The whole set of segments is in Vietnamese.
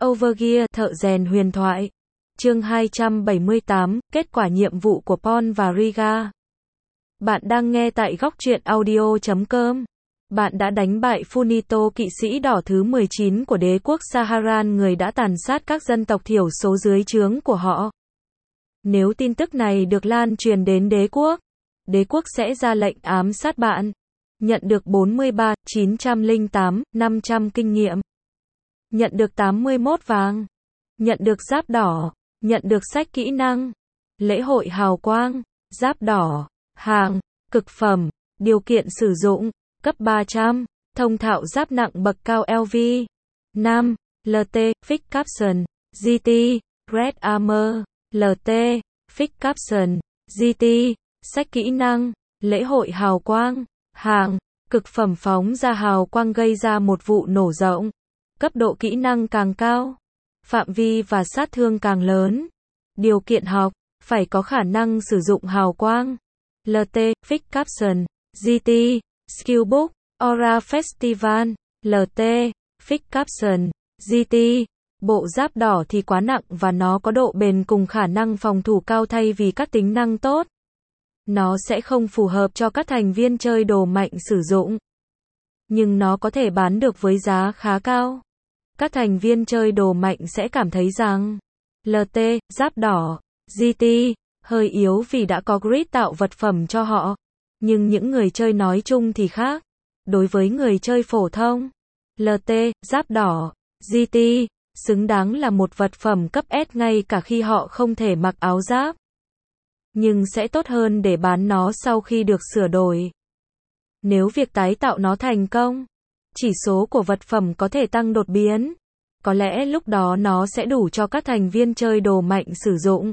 Overgear, thợ rèn huyền thoại. Chương 278, kết quả nhiệm vụ của Paul và Riga. Bạn đang nghe tại góc truyện audio.com. Bạn đã đánh bại Funito, kỵ sĩ đỏ thứ 19 của đế quốc Saharan, người đã tàn sát các dân tộc thiểu số dưới trướng của họ. Nếu tin tức này được lan truyền đến đế quốc sẽ ra lệnh ám sát bạn. Nhận được 43.908, 500 kinh nghiệm. Nhận được 81 vàng. Nhận được giáp đỏ. Nhận được sách kỹ năng. Lễ hội hào quang. Giáp đỏ. Hàng. Cực phẩm. Điều kiện sử dụng. Cấp 300. Thông thạo giáp nặng bậc cao LV. 5. LT. Fix Capson. GT. Red Armor. LT. Fix Capson. GT. Sách kỹ năng. Lễ hội hào quang. Hàng. Cực phẩm phóng ra hào quang gây ra một vụ nổ rộng. Cấp độ kỹ năng càng cao, phạm vi và sát thương càng lớn. Điều kiện học, phải có khả năng sử dụng hào quang. LT, Fix Capson, GT, Skillbook, Aura Festival, LT, Fix Capson, GT. Bộ giáp đỏ thì quá nặng và nó có độ bền cùng khả năng phòng thủ cao thay vì các tính năng tốt. Nó sẽ không phù hợp cho các thành viên chơi đồ mạnh sử dụng. Nhưng nó có thể bán được với giá khá cao. Các thành viên chơi đồ mạnh sẽ cảm thấy rằng LT, giáp đỏ, GT, hơi yếu vì đã có grid tạo vật phẩm cho họ. Nhưng những người chơi nói chung thì khác. Đối với người chơi phổ thông, LT, giáp đỏ, GT, xứng đáng là một vật phẩm cấp S ngay cả khi họ không thể mặc áo giáp. Nhưng sẽ tốt hơn để bán nó sau khi được sửa đổi. Nếu việc tái tạo nó thành công, chỉ số của vật phẩm có thể tăng đột biến. Có lẽ lúc đó nó sẽ đủ cho các thành viên chơi đồ mạnh sử dụng.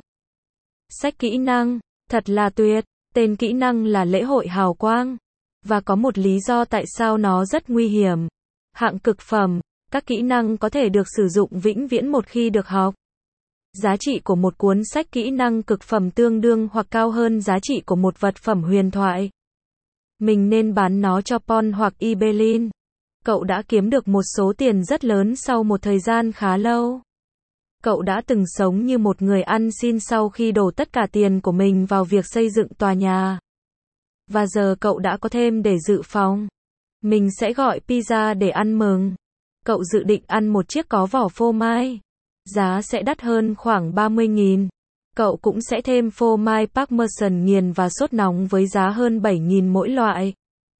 Sách kỹ năng, thật là tuyệt. Tên kỹ năng là lễ hội hào quang. Và có một lý do tại sao nó rất nguy hiểm. Hạng cực phẩm, các kỹ năng có thể được sử dụng vĩnh viễn một khi được học. Giá trị của một cuốn sách kỹ năng cực phẩm tương đương hoặc cao hơn giá trị của một vật phẩm huyền thoại. Mình nên bán nó cho Paul hoặc Ibelin. Cậu đã kiếm được một số tiền rất lớn sau một thời gian khá lâu. Cậu đã từng sống như một người ăn xin sau khi đổ tất cả tiền của mình vào việc xây dựng tòa nhà. Và giờ cậu đã có thêm để dự phòng. Mình sẽ gọi pizza để ăn mừng. Cậu dự định ăn một chiếc có vỏ phô mai. Giá sẽ đắt hơn khoảng 30.000. Cậu cũng sẽ thêm phô mai Parmesan nghiền và sốt nóng với giá hơn 7.000 mỗi loại.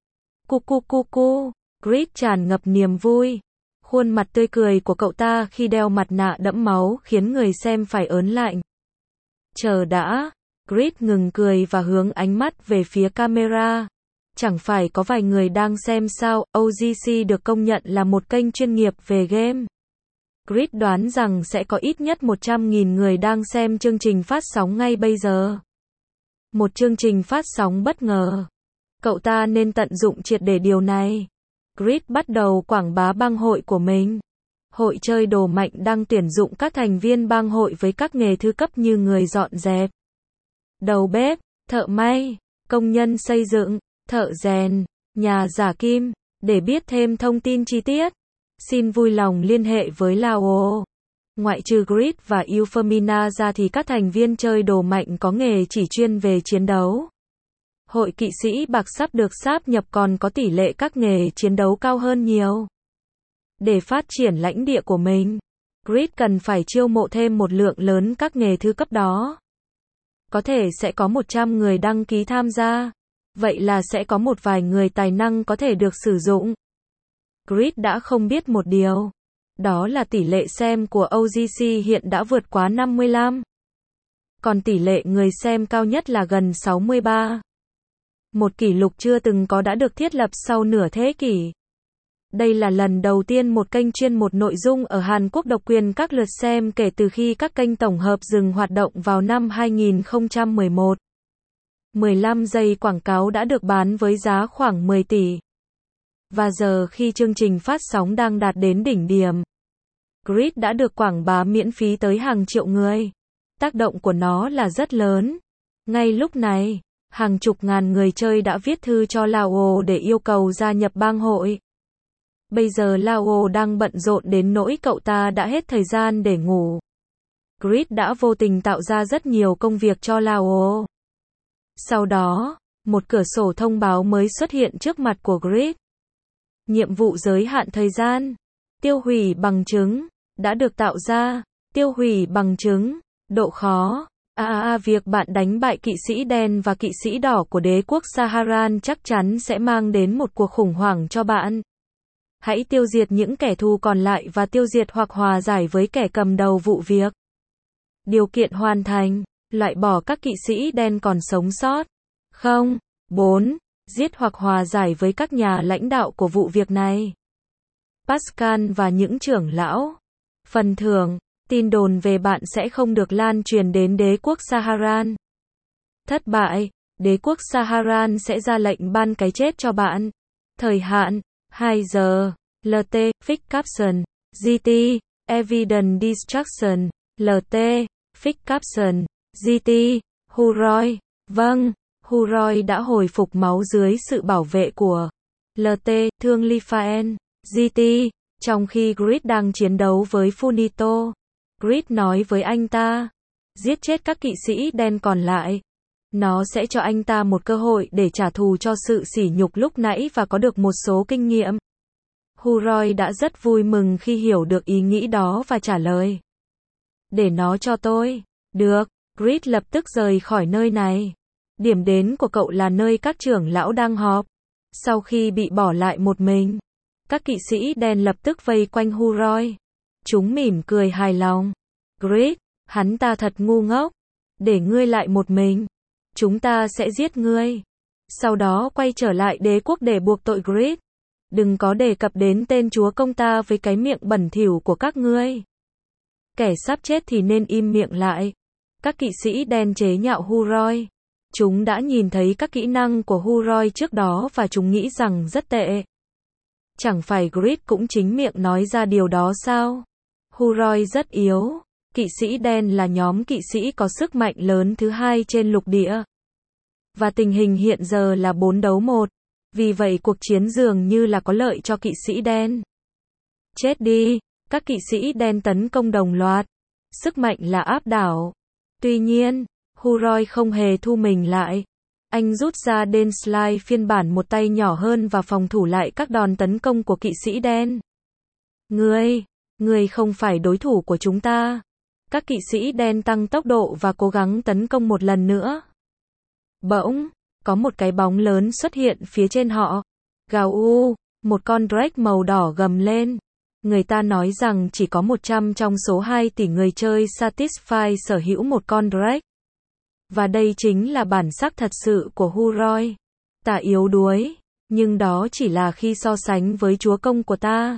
Cu. Grid tràn ngập niềm vui. Khuôn mặt tươi cười của cậu ta khi đeo mặt nạ đẫm máu khiến người xem phải ớn lạnh. Chờ đã. Grid ngừng cười và hướng ánh mắt về phía camera. Chẳng phải có vài người đang xem sao? OGC được công nhận là một kênh chuyên nghiệp về game. Grid đoán rằng sẽ có ít nhất 100.000 người đang xem chương trình phát sóng ngay bây giờ. Một chương trình phát sóng bất ngờ. Cậu ta nên tận dụng triệt để điều này. Grid bắt đầu quảng bá bang hội của mình. Hội chơi đồ mạnh đang tuyển dụng các thành viên bang hội với các nghề thứ cấp như người dọn dẹp, đầu bếp, thợ may, công nhân xây dựng, thợ rèn, nhà giả kim. Để biết thêm thông tin chi tiết, xin vui lòng liên hệ với Lao. Ngoại trừ Grid và Euphemina ra thì các thành viên chơi đồ mạnh có nghề chỉ chuyên về chiến đấu. Hội kỵ sĩ bạc sắp được sáp nhập còn có tỷ lệ các nghề chiến đấu cao hơn nhiều. Để phát triển lãnh địa của mình, Grid cần phải chiêu mộ thêm một lượng lớn các nghề thứ cấp đó. Có thể sẽ có 100 người đăng ký tham gia. Vậy là sẽ có một vài người tài năng có thể được sử dụng. Grid đã không biết một điều. Đó là tỷ lệ xem của OGC hiện đã vượt quá 55. Còn tỷ lệ người xem cao nhất là gần 63. Một kỷ lục chưa từng có đã được thiết lập sau nửa thế kỷ. Đây là lần đầu tiên một kênh chuyên một nội dung ở Hàn Quốc độc quyền các lượt xem kể từ khi các kênh tổng hợp dừng hoạt động vào năm 2011. 15 giây quảng cáo đã được bán với giá khoảng 10 tỷ. Và giờ khi chương trình phát sóng đang đạt đến đỉnh điểm, Grid đã được quảng bá miễn phí tới hàng triệu người. Tác động của nó là rất lớn. Ngay lúc này, hàng chục ngàn người chơi đã viết thư cho Lao để yêu cầu gia nhập bang hội. Bây giờ Lao đang bận rộn đến nỗi cậu ta đã hết thời gian để ngủ. Grid đã vô tình tạo ra rất nhiều công việc cho Lao. Sau đó, một cửa sổ thông báo mới xuất hiện trước mặt của Grid. Nhiệm vụ giới hạn thời gian. Tiêu hủy bằng chứng. Đã được tạo ra. Tiêu hủy bằng chứng. Độ khó. Việc bạn đánh bại kỵ sĩ đen và kỵ sĩ đỏ của đế quốc Saharan chắc chắn sẽ mang đến một cuộc khủng hoảng cho bạn. Hãy tiêu diệt những kẻ thù còn lại và tiêu diệt hoặc hòa giải với kẻ cầm đầu vụ việc. Điều kiện hoàn thành. Loại bỏ các kỵ sĩ đen còn sống sót. 4. Giết hoặc hòa giải với các nhà lãnh đạo của vụ việc này. Pascal và những trưởng lão. Phần thưởng. Tin đồn về bạn sẽ không được lan truyền đến đế quốc Saharan. Thất bại. Đế quốc Saharan sẽ ra lệnh ban cái chết cho bạn. Thời hạn. 2 giờ. LT. Fix caption. GT. Evidence destruction. LT. Fix caption. GT. Huroy. Vâng. Huroy đã hồi phục máu dưới sự bảo vệ của LT. Thương Lifaen. GT. Trong khi Grid đang chiến đấu với Funito, Grid nói với anh ta, giết chết các kỵ sĩ đen còn lại. Nó sẽ cho anh ta một cơ hội để trả thù cho sự sỉ nhục lúc nãy và có được một số kinh nghiệm. Huroy đã rất vui mừng khi hiểu được ý nghĩ đó và trả lời. Để nó cho tôi. Được, Grid lập tức rời khỏi nơi này. Điểm đến của cậu là nơi các trưởng lão đang họp. Sau khi bị bỏ lại một mình, các kỵ sĩ đen lập tức vây quanh Huroy. Chúng mỉm cười hài lòng. Grid, hắn ta thật ngu ngốc. Để ngươi lại một mình. Chúng ta sẽ giết ngươi. Sau đó quay trở lại đế quốc để buộc tội Grid. Đừng có đề cập đến tên chúa công ta với cái miệng bẩn thỉu của các ngươi. Kẻ sắp chết thì nên im miệng lại. Các kỵ sĩ đen chế nhạo Huroy. Chúng đã nhìn thấy các kỹ năng của Huroy trước đó và chúng nghĩ rằng rất tệ. Chẳng phải Grid cũng chính miệng nói ra điều đó sao? Huroy rất yếu. Kỵ sĩ đen là nhóm kỵ sĩ có sức mạnh lớn thứ hai trên lục địa. Và tình hình hiện giờ là 4 đấu 1. Vì vậy cuộc chiến dường như là có lợi cho kỵ sĩ đen. Chết đi. Các kỵ sĩ đen tấn công đồng loạt. Sức mạnh là áp đảo. Tuy nhiên, Huroy không hề thu mình lại. Anh rút ra Denslide phiên bản một tay nhỏ hơn và phòng thủ lại các đòn tấn công của kỵ sĩ đen. Ngươi không phải đối thủ của chúng ta. Các kỵ sĩ đen tăng tốc độ và cố gắng tấn công một lần nữa. Bỗng, có một cái bóng lớn xuất hiện phía trên họ. Gào u, một con Drake màu đỏ gầm lên. Người ta nói rằng chỉ có 100 trong số 2 tỷ người chơi Satisfy sở hữu một con Drake. Và đây chính là bản sắc thật sự của Huroy. Ta yếu đuối, nhưng đó chỉ là khi so sánh với chúa công của ta.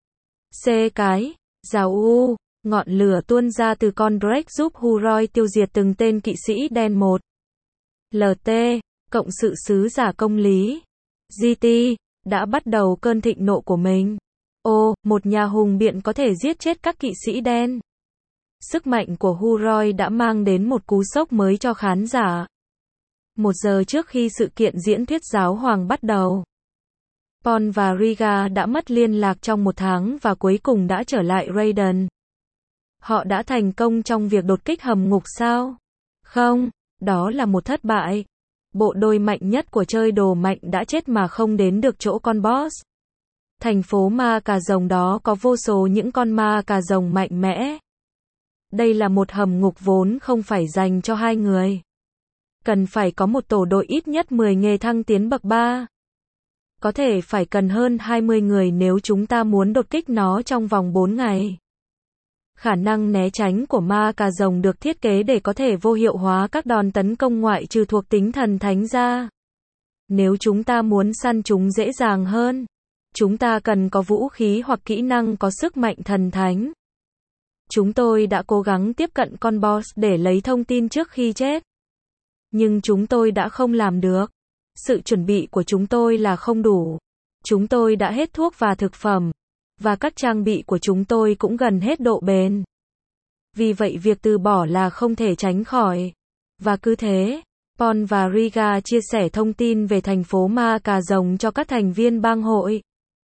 Rào u, ngọn lửa tuôn ra từ con Drake giúp Huroy tiêu diệt từng tên kỵ sĩ đen một. LT, cộng sự sứ giả công lý. GT, đã bắt đầu cơn thịnh nộ của mình. Một nhà hùng biện có thể giết chết các kỵ sĩ đen. Sức mạnh của Huroy đã mang đến một cú sốc mới cho khán giả. 1 giờ trước khi sự kiện diễn thuyết giáo hoàng bắt đầu, Paul và Riga đã mất liên lạc trong 1 tháng và cuối cùng đã trở lại Raiden. Họ đã thành công trong việc đột kích hầm ngục sao? Không, đó là một thất bại. Bộ đôi mạnh nhất của chơi đồ mạnh đã chết mà không đến được chỗ con boss. Thành phố ma cà rồng đó có vô số những con ma cà rồng mạnh mẽ. Đây là một hầm ngục vốn không phải dành cho 2 người. Cần phải có một tổ đội ít nhất 10 nghề thăng tiến bậc 3. Có thể phải cần hơn 20 người nếu chúng ta muốn đột kích nó trong vòng 4 ngày. Khả năng né tránh của ma cà rồng được thiết kế để có thể vô hiệu hóa các đòn tấn công ngoại trừ thuộc tính thần thánh ra. Nếu chúng ta muốn săn chúng dễ dàng hơn, chúng ta cần có vũ khí hoặc kỹ năng có sức mạnh thần thánh. Chúng tôi đã cố gắng tiếp cận con boss để lấy thông tin trước khi chết. Nhưng chúng tôi đã không làm được. Sự chuẩn bị của chúng tôi là không đủ. Chúng tôi đã hết thuốc và thực phẩm. Và các trang bị của chúng tôi cũng gần hết độ bền. Vì vậy việc từ bỏ là không thể tránh khỏi. Và cứ thế, Paul và Riga chia sẻ thông tin về thành phố ma cà rồng cho các thành viên bang hội.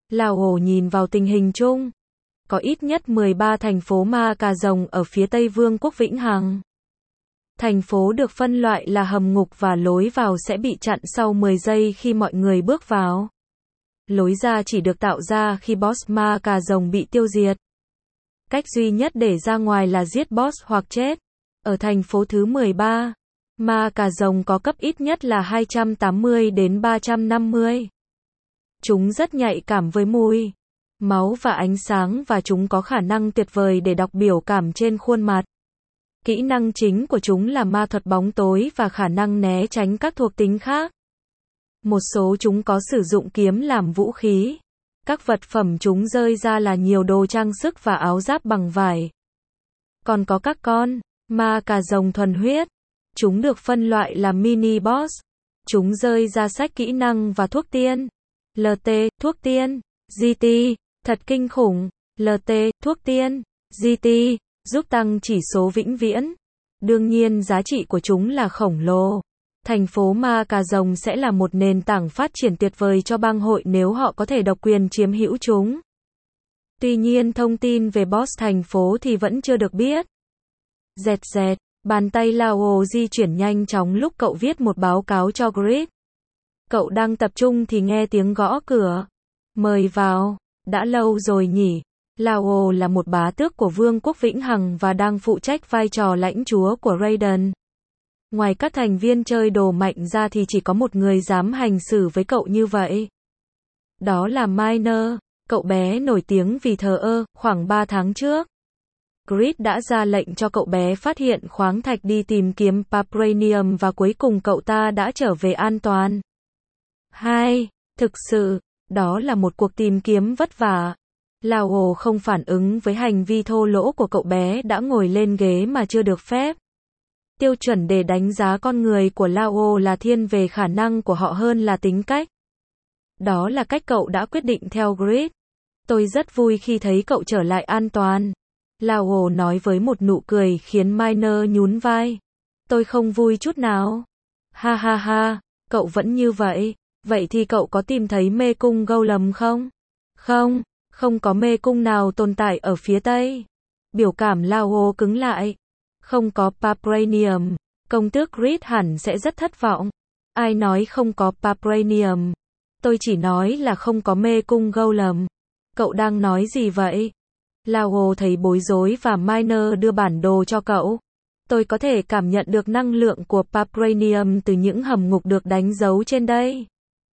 Lao nhìn vào tình hình chung. Có ít nhất 13 thành phố ma cà rồng ở phía Tây Vương quốc Vĩnh Hằng. Thành phố được phân loại là hầm ngục và lối vào sẽ bị chặn sau 10 giây khi mọi người bước vào. Lối ra chỉ được tạo ra khi boss ma cà rồng bị tiêu diệt. Cách duy nhất để ra ngoài là giết boss hoặc chết. Ở thành phố thứ 13, ma cà rồng có cấp ít nhất là 280 đến 350. Chúng rất nhạy cảm với mùi, máu và ánh sáng và chúng có khả năng tuyệt vời để đọc biểu cảm trên khuôn mặt. Kỹ năng chính của chúng là ma thuật bóng tối và khả năng né tránh các thuộc tính khác. Một số chúng có sử dụng kiếm làm vũ khí. Các vật phẩm chúng rơi ra là nhiều đồ trang sức và áo giáp bằng vải. Còn có các con ma cà rồng thuần huyết. Chúng được phân loại là mini boss. Chúng rơi ra sách kỹ năng và thuốc tiên. LT, thuốc tiên. GT, thật kinh khủng. LT, thuốc tiên. GT, giúp tăng chỉ số vĩnh viễn. Đương nhiên giá trị của chúng là khổng lồ. Thành phố ma cà rồng sẽ là một nền tảng phát triển tuyệt vời cho bang hội nếu họ có thể độc quyền chiếm hữu chúng. Tuy nhiên thông tin về boss thành phố thì vẫn chưa được biết. Dẹt dẹt, bàn tay Lao di chuyển nhanh chóng lúc cậu viết một báo cáo cho Grid. Cậu đang tập trung thì nghe tiếng gõ cửa. Mời vào, đã lâu rồi nhỉ. Lao là một bá tước của Vương quốc Vĩnh Hằng và đang phụ trách vai trò lãnh chúa của Raiden. Ngoài các thành viên chơi đồ mạnh ra thì chỉ có một người dám hành xử với cậu như vậy. Đó là Miner, cậu bé nổi tiếng vì thờ ơ. Khoảng 3 tháng trước, Grid đã ra lệnh cho cậu bé phát hiện khoáng thạch đi tìm kiếm Vibranium và cuối cùng cậu ta đã trở về an toàn. 2. Thực sự, đó là một cuộc tìm kiếm vất vả. Lao không phản ứng với hành vi thô lỗ của cậu bé đã ngồi lên ghế mà chưa được phép. Tiêu chuẩn để đánh giá con người của Lao là thiên về khả năng của họ hơn là tính cách. Đó là cách cậu đã quyết định theo Grid. Tôi rất vui khi thấy cậu trở lại an toàn. Lao nói với một nụ cười khiến Miner nhún vai. Tôi không vui chút nào. Ha ha ha, cậu vẫn như vậy. Vậy thì cậu có tìm thấy mê cung Golem không? Không, không có mê cung nào tồn tại ở phía Tây. Biểu cảm Lao cứng lại. Không có Vibranium, công tước Grid hẳn sẽ rất thất vọng. Ai nói không có Vibranium? Tôi chỉ nói là không có mê cung Golem. Cậu đang nói gì vậy? Lao thấy bối rối và Miner đưa bản đồ cho cậu. Tôi có thể cảm nhận được năng lượng của Vibranium từ những hầm ngục được đánh dấu trên đây.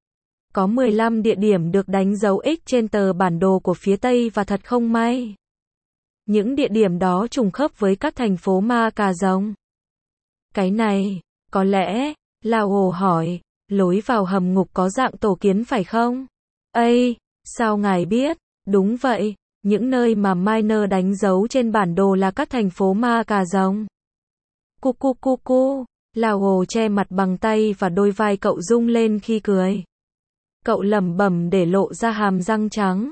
Có 15 địa điểm được đánh dấu X trên tờ bản đồ của phía Tây và thật không may. Những địa điểm đó trùng khớp với các thành phố ma cà rồng. Cái này, có lẽ, Lao hỏi, lối vào hầm ngục có dạng tổ kiến phải không? Ây, sao ngài biết? Đúng vậy, những nơi mà Miner đánh dấu trên bản đồ là các thành phố ma cà rồng. Cu cu cu cu, Lao che mặt bằng tay và đôi vai cậu rung lên khi cười. Cậu lẩm bẩm để lộ ra hàm răng trắng.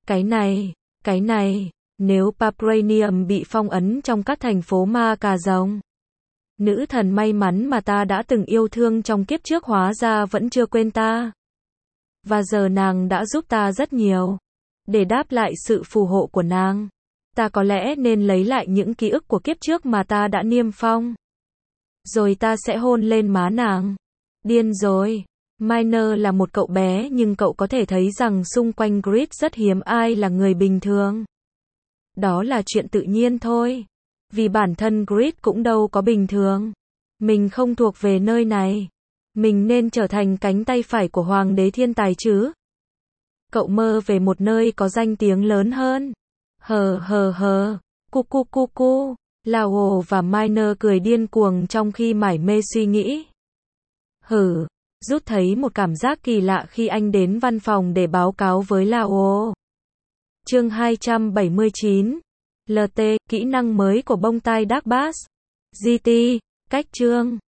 Cái này, nếu Vibranium bị phong ấn trong các thành phố ma cà rồng. Nữ thần may mắn mà ta đã từng yêu thương trong kiếp trước hóa ra vẫn chưa quên ta. Và giờ nàng đã giúp ta rất nhiều. Để đáp lại sự phù hộ của nàng, ta có lẽ nên lấy lại những ký ức của kiếp trước mà ta đã niêm phong. Rồi ta sẽ hôn lên má nàng. Điên rồi. Miner là một cậu bé nhưng cậu có thể thấy rằng xung quanh Grid rất hiếm ai là người bình thường. Đó là chuyện tự nhiên thôi. Vì bản thân Grid cũng đâu có bình thường. Mình không thuộc về nơi này. Mình nên trở thành cánh tay phải của Hoàng đế thiên tài chứ. Cậu mơ về một nơi có danh tiếng lớn hơn. Hờ. Cu cu cu cu. Lao và Miner cười điên cuồng trong khi mải mê suy nghĩ. Rút thấy một cảm giác kỳ lạ khi anh đến văn phòng để báo cáo với Lao. Chương 279. LT, kỹ năng mới của bông tai Dark Bass. GT, cách chương.